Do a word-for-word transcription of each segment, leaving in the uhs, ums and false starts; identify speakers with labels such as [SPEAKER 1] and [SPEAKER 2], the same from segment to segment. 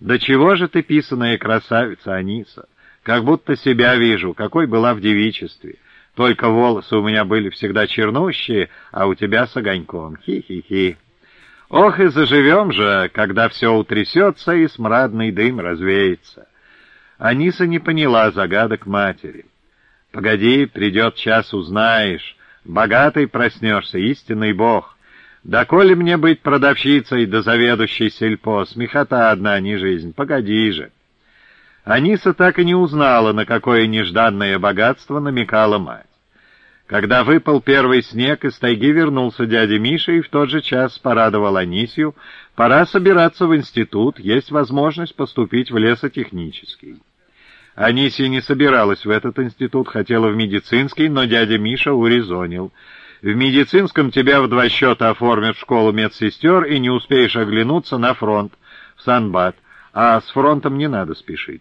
[SPEAKER 1] «Да чего же ты, писаная красавица, Аниса? Как будто себя вижу, какой была в девичестве. Только волосы у меня были всегда чернущие, а у тебя с огоньком. Хи-хи-хи. Ох, и заживем же, когда все утрясется и смрадный дым развеется». Аниса не поняла загадок матери. «Погоди, придет час, узнаешь. Богатый проснешься, истинный бог. Да коли мне быть продавщицей да заведующей сельпо, смехота одна, не жизнь, погоди же». Аниса так и не узнала, на какое нежданное богатство намекала мать. Когда выпал первый снег, из тайги вернулся дядя Миша и в тот же час порадовал Анисью: пора собираться в институт, есть возможность поступить в лесотехнический. Анисия не собиралась в этот институт, хотела в медицинский, но дядя Миша урезонил: в медицинском тебя в два счета оформят в школу медсестер, и не успеешь оглянуться на фронт, в Санбат, а с фронтом не надо спешить.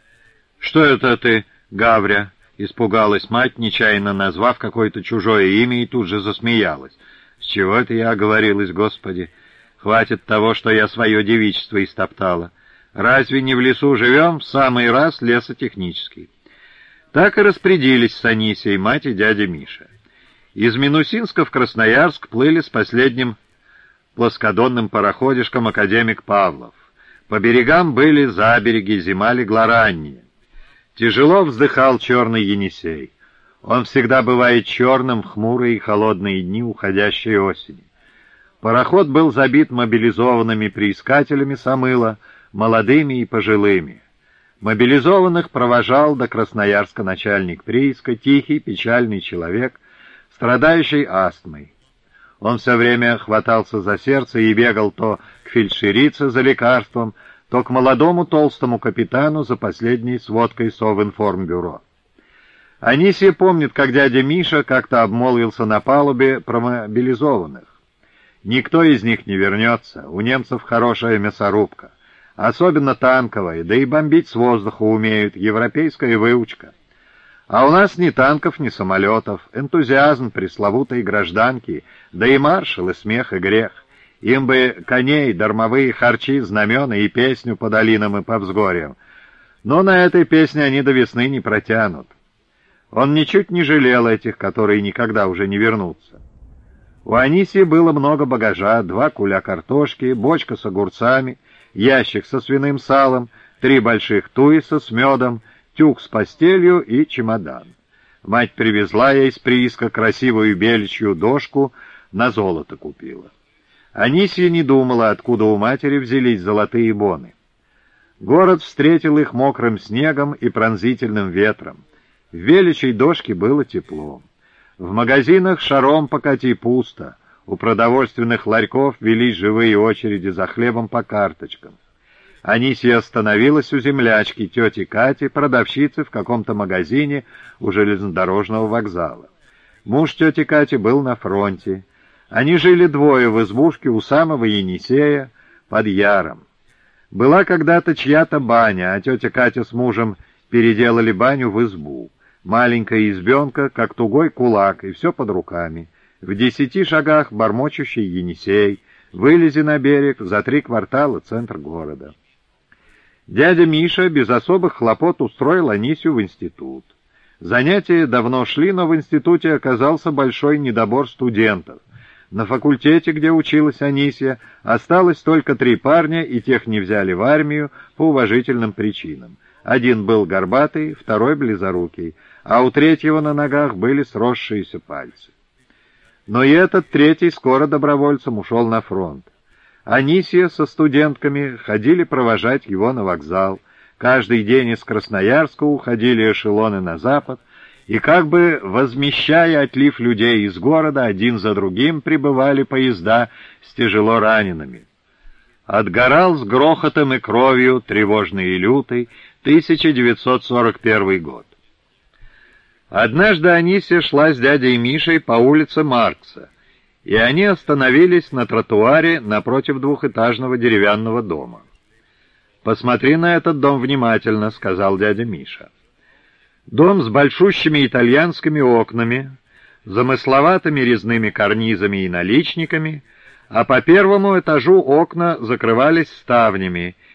[SPEAKER 1] «Что это ты, Гавря?» — испугалась мать, нечаянно назвав какое-то чужое имя, и тут же засмеялась. «С чего это я оговорилась, Господи? Хватит того, что я свое девичество истоптала. Разве не в лесу живем? В самый раз лесотехнический». Так и распорядились с Анисией мать и дядя Миша. Из Минусинска в Красноярск плыли с последним плоскодонным пароходишком академик Павлов. По берегам были забереги, зима легла ранняя. Тяжело вздыхал черный Енисей. Он всегда бывает черным в хмурые и холодные дни уходящей осени. Пароход был забит мобилизованными приискателями Самыла, молодыми и пожилыми. Мобилизованных провожал до Красноярска начальник прииска, тихий, печальный человек, страдающий астмой. Он все время хватался за сердце и бегал то к фельдшерице за лекарством, то к молодому толстому капитану за последней сводкой Совинформбюро. Анисия помнит, как дядя Миша как-то обмолвился на палубе про мобилизованных. Никто из них не вернется, у немцев хорошая мясорубка, особенно танковая, да и бомбить с воздуха умеют, европейская выучка. А у нас ни танков, ни самолетов, энтузиазм пресловутой гражданки, да и маршал, и смех, и грех. Им бы коней, дармовые харчи, знамена и песню по долинам и по взгорьям. Но на этой песне они до весны не протянут. Он ничуть не жалел этих, которые никогда уже не вернутся. У Анисии было много багажа: два куля картошки, бочка с огурцами, ящик со свиным салом, три больших туиса с медом, тюк с постелью и чемодан. Мать привезла ей с прииска красивую беличью дошку, на золото купила. Анисия не думала, откуда у матери взялись золотые боны. Город встретил их мокрым снегом и пронзительным ветром. В величей дошке было тепло. В магазинах шаром покати пусто. У продовольственных ларьков велись живые очереди за хлебом по карточкам. Анисия остановилась у землячки тети Кати, продавщицы в каком-то магазине у железнодорожного вокзала. Муж тети Кати был на фронте. Они жили двое в избушке у самого Енисея под Яром. Была когда-то чья-то баня, а тетя Катя с мужем переделали баню в избу. Маленькая избенка, как тугой кулак, и все под руками. В десяти шагах бормочущий Енисей, вылези на берег, за три квартала центр города. Дядя Миша без особых хлопот устроил Анисию в институт. Занятия давно шли, но в институте оказался большой недобор студентов. На факультете, где училась Анисия, осталось только три парня, и тех не взяли в армию по уважительным причинам. Один был горбатый, второй близорукий, а у третьего на ногах были сросшиеся пальцы. Но и этот третий скоро добровольцем ушел на фронт. Анисия со студентками ходили провожать его на вокзал. Каждый день из Красноярска уходили эшелоны на запад, и как бы возмещая отлив людей из города, один за другим прибывали поезда с тяжело ранеными. Отгорал с грохотом и кровью, тревожный и лютый, тысяча девятьсот сорок первый год. Однажды Анисия шла с дядей Мишей по улице Маркса, и они остановились на тротуаре напротив двухэтажного деревянного дома. «Посмотри на этот дом внимательно», — сказал дядя Миша. Дом с большущими итальянскими окнами, замысловатыми резными карнизами и наличниками, а по первому этажу окна закрывались ставнями,